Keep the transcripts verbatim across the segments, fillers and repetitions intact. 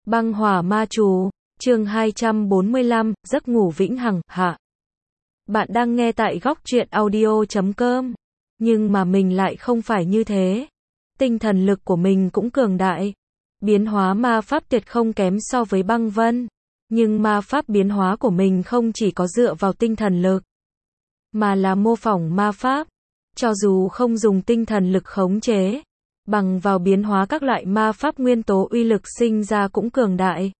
Băng hỏa ma chú, chương hai trăm bốn mươi lăm, giấc ngủ vĩnh hằng, hạ. Bạn đang nghe tại góc truyện audio chấm com. Nhưng mà mình lại không phải như thế. Tinh thần lực của mình cũng cường đại. Biến hóa ma pháp tuyệt không kém so với băng vân. Nhưng ma pháp biến hóa của mình không chỉ có dựa vào tinh thần lực, mà là mô phỏng ma pháp. Cho dù không dùng tinh thần lực khống chế, bằng vào biến hóa các loại ma pháp nguyên tố uy lực sinh ra cũng cường đại.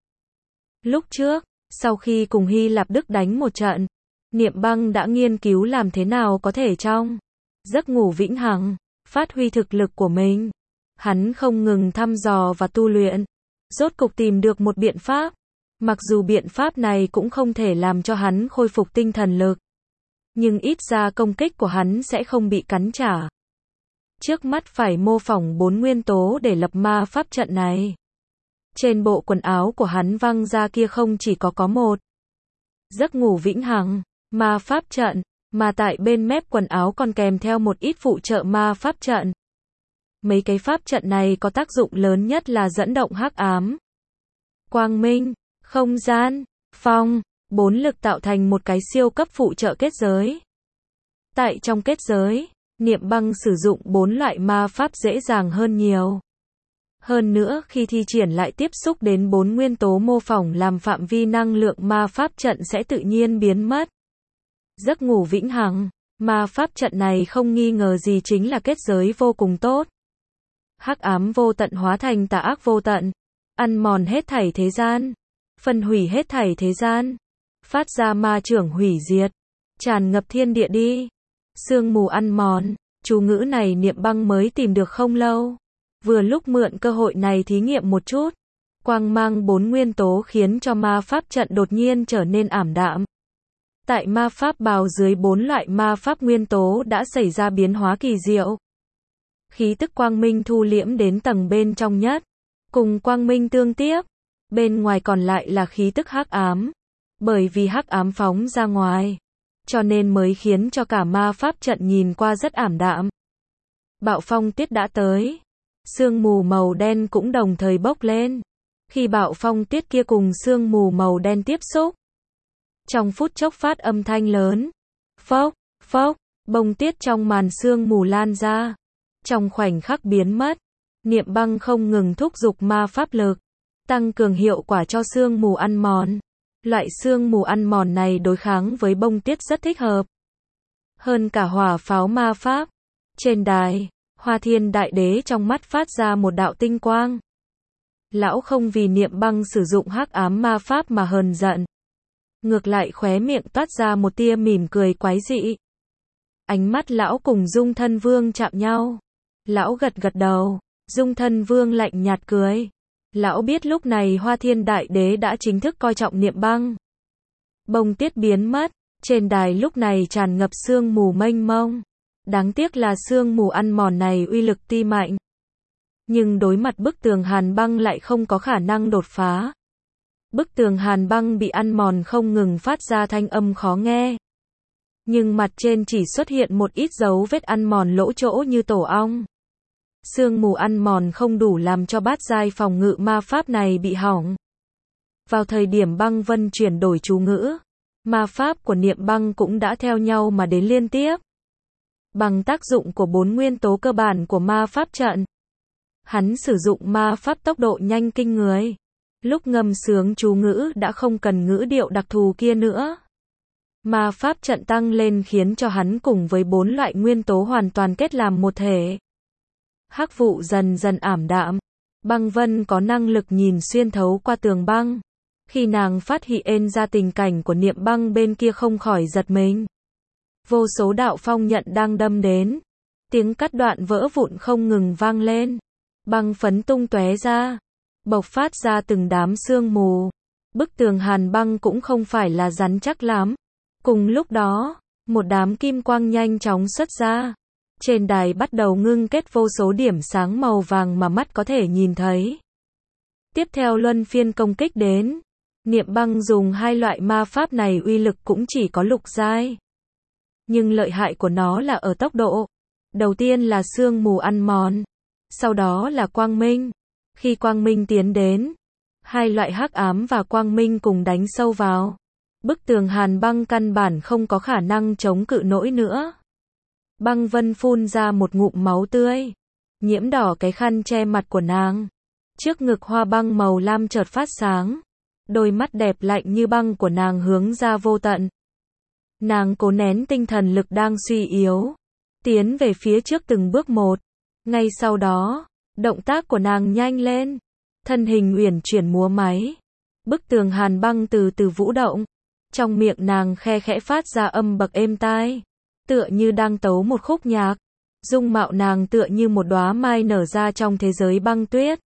Lúc trước, sau khi cùng Hy Lạp Đức đánh một trận, Niệm Băng đã nghiên cứu làm thế nào có thể trong giấc ngủ vĩnh hằng, phát huy thực lực của mình. Hắn không ngừng thăm dò và tu luyện, rốt cục tìm được một biện pháp. Mặc dù biện pháp này cũng không thể làm cho hắn khôi phục tinh thần lực, nhưng ít ra công kích của hắn sẽ không bị cắn trả. Trước mắt phải mô phỏng bốn nguyên tố để lập ma pháp trận này. Trên bộ quần áo của hắn văng ra kia không chỉ có có một giấc ngủ vĩnh hằng, ma pháp trận, mà tại bên mép quần áo còn kèm theo một ít phụ trợ ma pháp trận. Mấy cái pháp trận này có tác dụng lớn nhất là dẫn động hắc ám, quang minh, không gian, phong, bốn lực tạo thành một cái siêu cấp phụ trợ kết giới. Tại trong kết giới, Niệm Băng sử dụng bốn loại ma pháp dễ dàng hơn nhiều. Hơn nữa khi thi triển lại tiếp xúc đến bốn nguyên tố mô phỏng làm phạm vi năng lượng ma pháp trận sẽ tự nhiên biến mất. Giấc ngủ vĩnh hằng, ma pháp trận này không nghi ngờ gì chính là kết giới vô cùng tốt. Hắc ám vô tận hóa thành tà ác vô tận, ăn mòn hết thảy thế gian, phân hủy hết thảy thế gian, phát ra ma trưởng hủy diệt, tràn ngập thiên địa đi. Sương mù ăn mòn, chú ngữ này Niệm Băng mới tìm được không lâu. Vừa lúc mượn cơ hội này thí nghiệm một chút. Quang mang bốn nguyên tố khiến cho ma pháp trận đột nhiên trở nên ảm đạm. Tại ma pháp bào dưới bốn loại ma pháp nguyên tố đã xảy ra biến hóa kỳ diệu. Khí tức quang minh thu liễm đến tầng bên trong nhất, cùng quang minh tương tiếp. Bên ngoài còn lại là khí tức hắc ám. Bởi vì hắc ám phóng ra ngoài, cho nên mới khiến cho cả ma pháp trận nhìn qua rất ảm đạm. Bạo phong tiết đã tới. Sương mù màu đen cũng đồng thời bốc lên. Khi bạo phong tiết kia cùng sương mù màu đen tiếp xúc, trong phút chốc phát âm thanh lớn. Phốc, phốc, bông tiết trong màn sương mù lan ra. Trong khoảnh khắc biến mất, Niệm Băng không ngừng thúc giục ma pháp lực, tăng cường hiệu quả cho sương mù ăn mòn. Loại sương mù ăn mòn này đối kháng với bông tiết rất thích hợp. Hơn cả hỏa pháo ma pháp. Trên đài, Hoa Thiên Đại Đế trong mắt phát ra một đạo tinh quang. Lão không vì Niệm Băng sử dụng hắc ám ma pháp mà hờn giận. Ngược lại khóe miệng toát ra một tia mỉm cười quái dị. Ánh mắt lão cùng Dung Thân Vương chạm nhau. Lão gật gật đầu, Dung Thân Vương lạnh nhạt cười. Lão biết lúc này Hoa Thiên Đại Đế đã chính thức coi trọng Niệm Băng. Bông tiết biến mất, trên đài lúc này tràn ngập sương mù mênh mông. Đáng tiếc là sương mù ăn mòn này uy lực ti mạnh. Nhưng đối mặt bức tường hàn băng lại không có khả năng đột phá. Bức tường hàn băng bị ăn mòn không ngừng phát ra thanh âm khó nghe. Nhưng mặt trên chỉ xuất hiện một ít dấu vết ăn mòn lỗ chỗ như tổ ong. Sương mù ăn mòn không đủ làm cho bát giai phòng ngự ma pháp này bị hỏng. Vào thời điểm Băng Vân chuyển đổi chú ngữ, ma pháp của Niệm Băng cũng đã theo nhau mà đến liên tiếp. Bằng tác dụng của bốn nguyên tố cơ bản của ma pháp trận, hắn sử dụng ma pháp tốc độ nhanh kinh người. Lúc ngâm sướng chú ngữ đã không cần ngữ điệu đặc thù kia nữa. Ma pháp trận tăng lên khiến cho hắn cùng với bốn loại nguyên tố hoàn toàn kết làm một thể. Hắc vụ dần dần ảm đạm. Băng Vân có năng lực nhìn xuyên thấu qua tường băng. Khi nàng phát hiện ra tình cảnh của Niệm Băng bên kia không khỏi giật mình. Vô số đạo phong nhận đang đâm đến. Tiếng cắt đoạn vỡ vụn không ngừng vang lên. Băng phấn tung tóe ra, bộc phát ra từng đám sương mù. Bức tường hàn băng cũng không phải là rắn chắc lắm. Cùng lúc đó, một đám kim quang nhanh chóng xuất ra. Trên đài bắt đầu ngưng kết vô số điểm sáng màu vàng mà mắt có thể nhìn thấy. Tiếp theo luân phiên công kích đến. Niệm Băng dùng hai loại ma pháp này uy lực cũng chỉ có lục giai. Nhưng lợi hại của nó là ở tốc độ. Đầu tiên là sương mù ăn mòn. Sau đó là quang minh. Khi quang minh tiến đến, Hai loại hắc ám và quang minh cùng đánh sâu vào. Bức tường hàn băng căn bản không có khả năng chống cự nổi nữa. Băng Vân phun ra một ngụm máu tươi, nhiễm đỏ cái khăn che mặt của nàng. Trước ngực hoa băng màu lam chợt phát sáng. Đôi mắt đẹp lạnh như băng của nàng hướng ra vô tận. Nàng cố nén tinh thần lực đang suy yếu, tiến về phía trước từng bước một. Ngay sau đó, động tác của nàng nhanh lên, thân hình uyển chuyển múa máy. Bức tường hàn băng từ từ vũ động, trong miệng nàng khe khẽ phát ra âm bậc êm tai, tựa như đang tấu một khúc nhạc. Dung mạo nàng tựa như một đóa mai nở ra trong thế giới băng tuyết.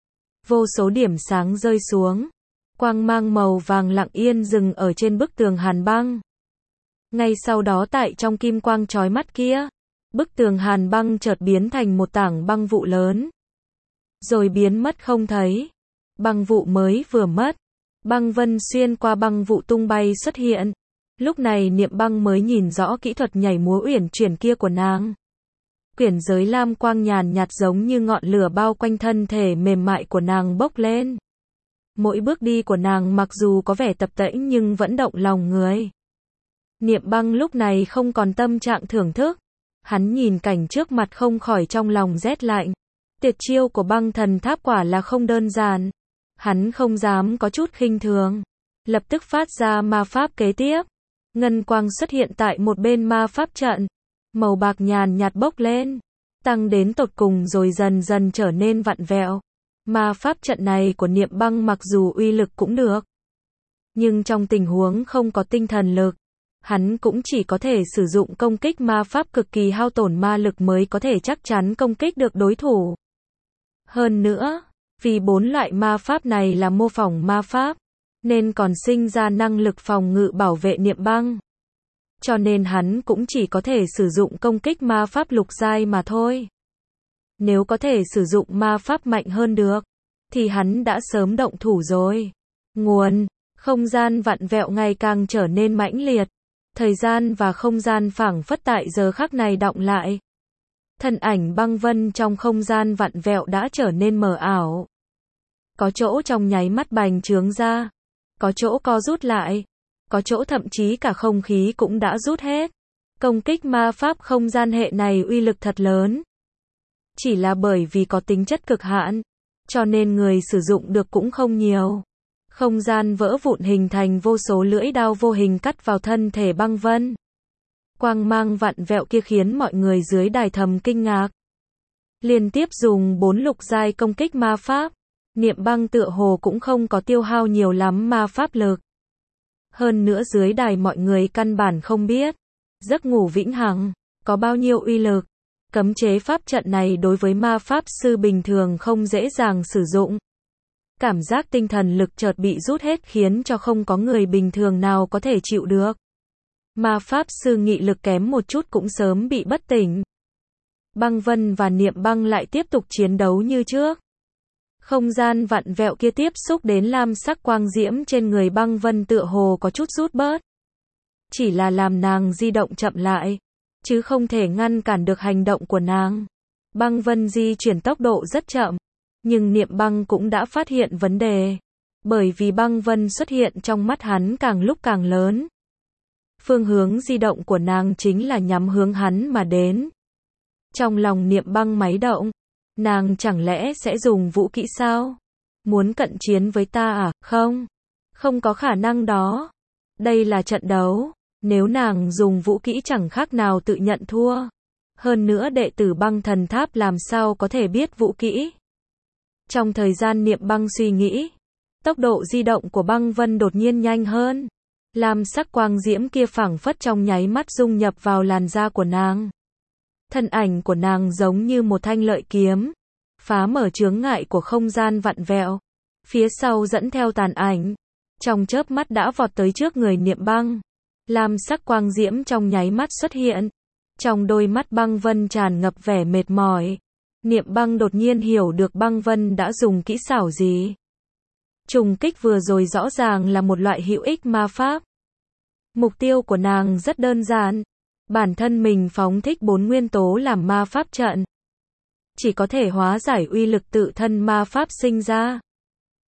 Vô số điểm sáng rơi xuống, quang mang màu vàng lặng yên dừng ở trên bức tường hàn băng. Ngay sau đó tại trong kim quang chói mắt kia, bức tường hàn băng chợt biến thành một tảng băng vụ lớn, rồi biến mất không thấy. Băng vụ mới vừa mất, băng vân xuyên qua băng vụ tung bay xuất hiện. Lúc này Niệm Băng mới nhìn rõ kỹ thuật nhảy múa uyển chuyển kia của nàng. Quyển giới lam quang nhàn nhạt giống như ngọn lửa bao quanh thân thể mềm mại của nàng bốc lên. Mỗi bước đi của nàng mặc dù có vẻ tập tễnh nhưng vẫn động lòng người. Niệm Băng lúc này không còn tâm trạng thưởng thức. Hắn nhìn cảnh trước mặt không khỏi trong lòng rét lạnh. Tuyệt chiêu của băng thần tháp quả là không đơn giản. Hắn không dám có chút khinh thường. Lập tức phát ra ma pháp kế tiếp. Ngân quang xuất hiện tại một bên ma pháp trận. Màu bạc nhàn nhạt bốc lên, tăng đến tột cùng rồi dần dần trở nên vặn vẹo. Ma pháp trận này của Niệm Băng mặc dù uy lực cũng được, nhưng trong tình huống không có tinh thần lực, hắn cũng chỉ có thể sử dụng công kích ma pháp cực kỳ hao tổn ma lực mới có thể chắc chắn công kích được đối thủ. Hơn nữa, vì bốn loại ma pháp này là mô phỏng ma pháp, nên còn sinh ra năng lực phòng ngự bảo vệ Niệm Băng. Cho nên hắn cũng chỉ có thể sử dụng công kích ma pháp lục giai mà thôi. Nếu có thể sử dụng ma pháp mạnh hơn được, thì hắn đã sớm động thủ rồi. Nguồn, không gian vặn vẹo ngày càng trở nên mãnh liệt. Thời gian và không gian phảng phất tại giờ khắc này đọng lại. Thân ảnh Băng Vân trong không gian vặn vẹo đã trở nên mờ ảo. Có chỗ trong nháy mắt bành trướng ra, có chỗ co rút lại, có chỗ thậm chí cả không khí cũng đã rút hết. Công kích ma pháp không gian hệ này uy lực thật lớn. Chỉ là bởi vì có tính chất cực hạn, cho nên người sử dụng được cũng không nhiều. Không gian vỡ vụn hình thành vô số lưỡi đao vô hình cắt vào thân thể Băng Vân. Quang mang vặn vẹo kia khiến mọi người dưới đài thầm kinh ngạc. Liên tiếp dùng bốn lục giai công kích ma pháp, Niệm Băng tựa hồ cũng không có tiêu hao nhiều lắm ma pháp lực. Hơn nữa dưới đài mọi người căn bản không biết giấc ngủ vĩnh hằng có bao nhiêu uy lực. Cấm chế pháp trận này đối với ma pháp sư bình thường không dễ dàng sử dụng. Cảm giác tinh thần lực chợt bị rút hết khiến cho không có người bình thường nào có thể chịu được. Ma pháp sư nghị lực kém một chút cũng sớm bị bất tỉnh. Băng Vân và Niệm Băng lại tiếp tục chiến đấu như trước. Không gian vặn vẹo kia tiếp xúc đến lam sắc quang diễm trên người Băng Vân tựa hồ có chút rút bớt. Chỉ là làm nàng di động chậm lại, chứ không thể ngăn cản được hành động của nàng. Băng Vân di chuyển tốc độ rất chậm, nhưng Niệm Băng cũng đã phát hiện vấn đề. Bởi vì Băng Vân xuất hiện trong mắt hắn càng lúc càng lớn. Phương hướng di động của nàng chính là nhắm hướng hắn mà đến. Trong lòng Niệm Băng máy động. Nàng chẳng lẽ sẽ dùng vũ kỹ sao? Muốn cận chiến với ta à? Không. Không có khả năng đó. Đây là trận đấu. Nếu nàng dùng vũ kỹ chẳng khác nào tự nhận thua. Hơn nữa đệ tử Băng Thần Tháp làm sao có thể biết vũ kỹ. Trong thời gian Niệm Băng suy nghĩ, tốc độ di động của Băng Vân đột nhiên nhanh hơn. Lam sắc quang diễm kia phảng phất trong nháy mắt dung nhập vào làn da của nàng. Thân ảnh của nàng giống như một thanh lợi kiếm, phá mở chướng ngại của không gian vặn vẹo. Phía sau dẫn theo tàn ảnh, trong chớp mắt đã vọt tới trước người Niệm Băng. Lam sắc quang diễm trong nháy mắt xuất hiện. Trong đôi mắt Băng Vân tràn ngập vẻ mệt mỏi. Niệm Băng đột nhiên hiểu được Băng Vân đã dùng kỹ xảo gì. Trùng kích vừa rồi rõ ràng là một loại hữu ích ma pháp. Mục tiêu của nàng rất đơn giản. Bản thân mình phóng thích bốn nguyên tố làm ma pháp trận. Chỉ có thể hóa giải uy lực tự thân ma pháp sinh ra.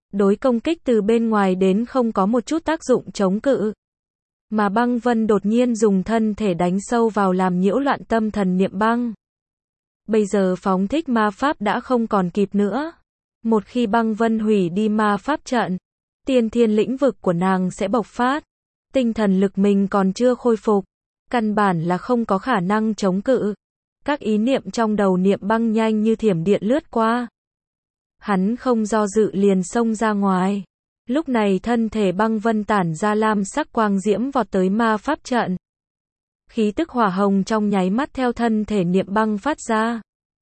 đối công kích từ bên ngoài đến không có một chút tác dụng chống cự. Mà Băng Vân đột nhiên dùng thân thể đánh sâu vào làm nhiễu loạn tâm thần Niệm Băng. Bây giờ phóng thích ma pháp đã không còn kịp nữa. Một khi Băng Vân hủy đi ma pháp trận, tiên thiên lĩnh vực của nàng sẽ bộc phát. Tinh thần lực mình còn chưa khôi phục, căn bản là không có khả năng chống cự. Các ý niệm trong đầu Niệm Băng nhanh như thiểm điện lướt qua. Hắn không do dự liền xông ra ngoài. Lúc này thân thể Băng Vân tản ra lam sắc quang diễm vọt tới ma pháp trận. Khí tức hỏa hồng trong nháy mắt theo thân thể Niệm Băng phát ra.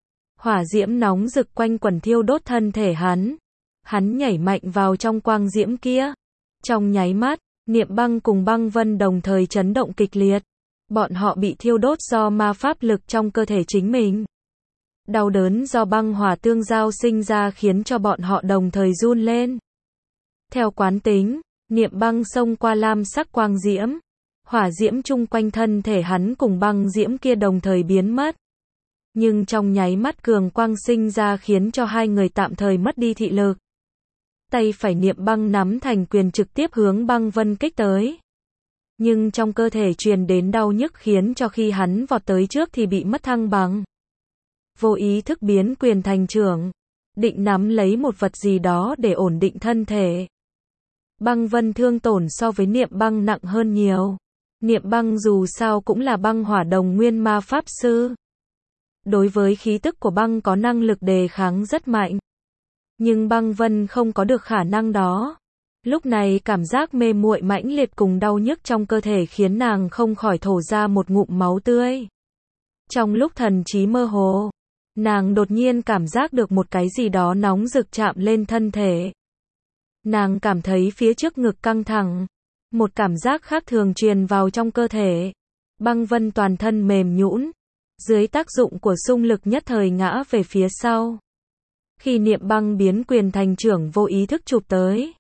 Hỏa diễm nóng rực quanh quẩn thiêu đốt thân thể hắn. Hắn nhảy mạnh vào trong quang diễm kia. Trong nháy mắt, Niệm Băng cùng Băng Vân đồng thời chấn động kịch liệt. Bọn họ bị thiêu đốt do ma pháp lực trong cơ thể chính mình. Đau đớn do băng hỏa tương giao sinh ra khiến cho bọn họ đồng thời run lên. Theo quán tính, Niệm Băng xông qua lam sắc quang diễm. Hỏa diễm chung quanh thân thể hắn cùng băng diễm kia đồng thời biến mất. Nhưng trong nháy mắt cường quang sinh ra khiến cho hai người tạm thời mất đi thị lực. Tay phải Niệm Băng nắm thành quyền trực tiếp hướng Băng Vân kích tới. Nhưng trong cơ thể truyền đến đau nhức khiến cho khi hắn vọt tới trước thì bị mất thăng bằng. Vô ý thức biến quyền thành chưởng, định nắm lấy một vật gì đó để ổn định thân thể. Băng Vân thương tổn so với Niệm Băng nặng hơn nhiều. Niệm Băng dù sao cũng là băng hỏa đồng nguyên ma pháp sư. Đối với khí tức của băng có năng lực đề kháng rất mạnh. Nhưng Băng Vân không có được khả năng đó. Lúc này cảm giác mê muội mãnh liệt cùng đau nhức trong cơ thể khiến nàng không khỏi thổ ra một ngụm máu tươi. Trong lúc thần trí mơ hồ, nàng đột nhiên cảm giác được một cái gì đó nóng rực chạm lên thân thể. Nàng cảm thấy phía trước ngực căng thẳng. Một cảm giác khác thường truyền vào trong cơ thể. Băng Vân toàn thân mềm nhũn. Dưới tác dụng của xung lực nhất thời ngã về phía sau. Khi Niệm Băng biến quyền thành chưởng vô ý thức chụp tới.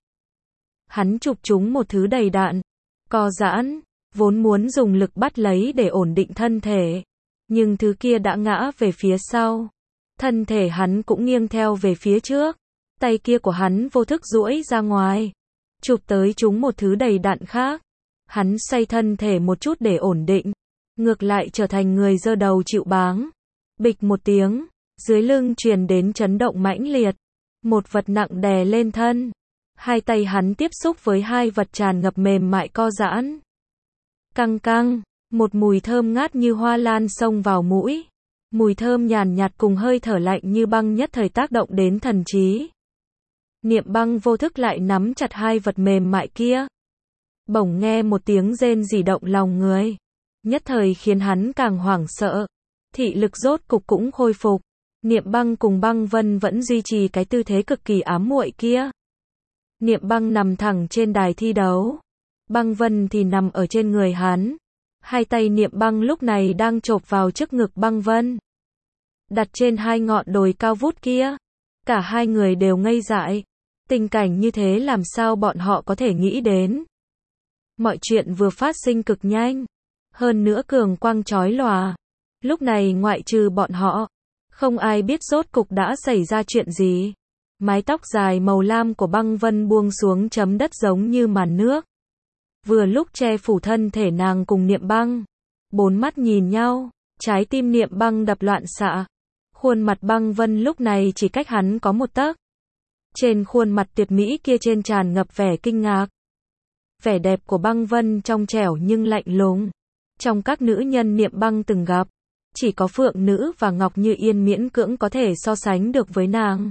Hắn chụp trúng một thứ đầy đạn. Co giãn, vốn muốn dùng lực bắt lấy để ổn định thân thể. Nhưng thứ kia đã ngã về phía sau. Thân thể hắn cũng nghiêng theo về phía trước. Tay kia của hắn vô thức duỗi ra ngoài. Chụp tới trúng một thứ đầy đạn khác. Hắn xoay thân thể một chút để ổn định. Ngược lại trở thành người giơ đầu chịu báng. Bịch một tiếng. Dưới lưng truyền đến chấn động mãnh liệt. Một vật nặng đè lên thân. Hai tay hắn tiếp xúc với hai vật tràn ngập mềm mại co giãn. Căng căng. Một mùi thơm ngát như hoa lan xông vào mũi. Mùi thơm nhàn nhạt cùng hơi thở lạnh như băng nhất thời tác động đến thần trí. Niệm Băng vô thức lại nắm chặt hai vật mềm mại kia. Bỗng nghe một tiếng rên rỉ động lòng người. Nhất thời khiến hắn càng hoảng sợ. Thị lực rốt cục cũng khôi phục. Niệm Băng cùng Băng Vân vẫn duy trì cái tư thế cực kỳ ám muội kia. Niệm Băng nằm thẳng trên đài thi đấu. Băng Vân thì nằm ở trên người hắn. Hai tay Niệm Băng lúc này đang chộp vào trước ngực Băng Vân. Đặt trên hai ngọn đồi cao vút kia. Cả hai người đều ngây dại. Tình cảnh như thế làm sao bọn họ có thể nghĩ đến. Mọi chuyện vừa phát sinh cực nhanh. Hơn nữa cường quang chói lòa. Lúc này ngoại trừ bọn họ, không ai biết rốt cục đã xảy ra chuyện gì. Mái tóc dài màu lam của Băng Vân buông xuống chấm đất giống như màn nước. Vừa lúc che phủ thân thể nàng cùng Niệm Băng. Bốn mắt nhìn nhau, trái tim Niệm Băng đập loạn xạ. Khuôn mặt Băng Vân lúc này chỉ cách hắn có một tấc. Trên khuôn mặt tuyệt mỹ kia trên tràn ngập vẻ kinh ngạc. Vẻ đẹp của Băng Vân trong trẻo nhưng lạnh lùng. Trong các nữ nhân Niệm Băng từng gặp, chỉ có Phượng Nữ và Ngọc Như Yên miễn cưỡng có thể so sánh được với nàng.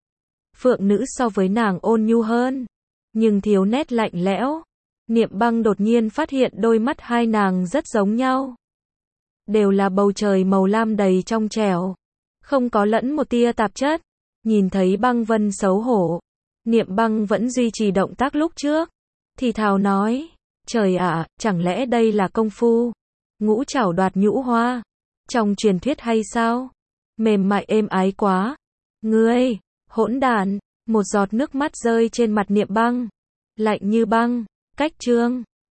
Phượng Nữ so với nàng ôn nhu hơn, nhưng thiếu nét lạnh lẽo. Niệm Băng đột nhiên phát hiện đôi mắt hai nàng rất giống nhau. Đều là bầu trời màu lam đầy trong trẻo, không có lẫn một tia tạp chất. Nhìn thấy Băng Vân xấu hổ, Niệm Băng vẫn duy trì động tác lúc trước. Thì thào nói, trời ạ, chẳng lẽ đây là công phu ngũ trảo đoạt nhũ hoa trong truyền thuyết hay sao? Mềm mại êm ái quá. Ngươi, hỗn đản. Một giọt nước mắt rơi trên mặt Niệm Băng. Lạnh như băng. Cách chương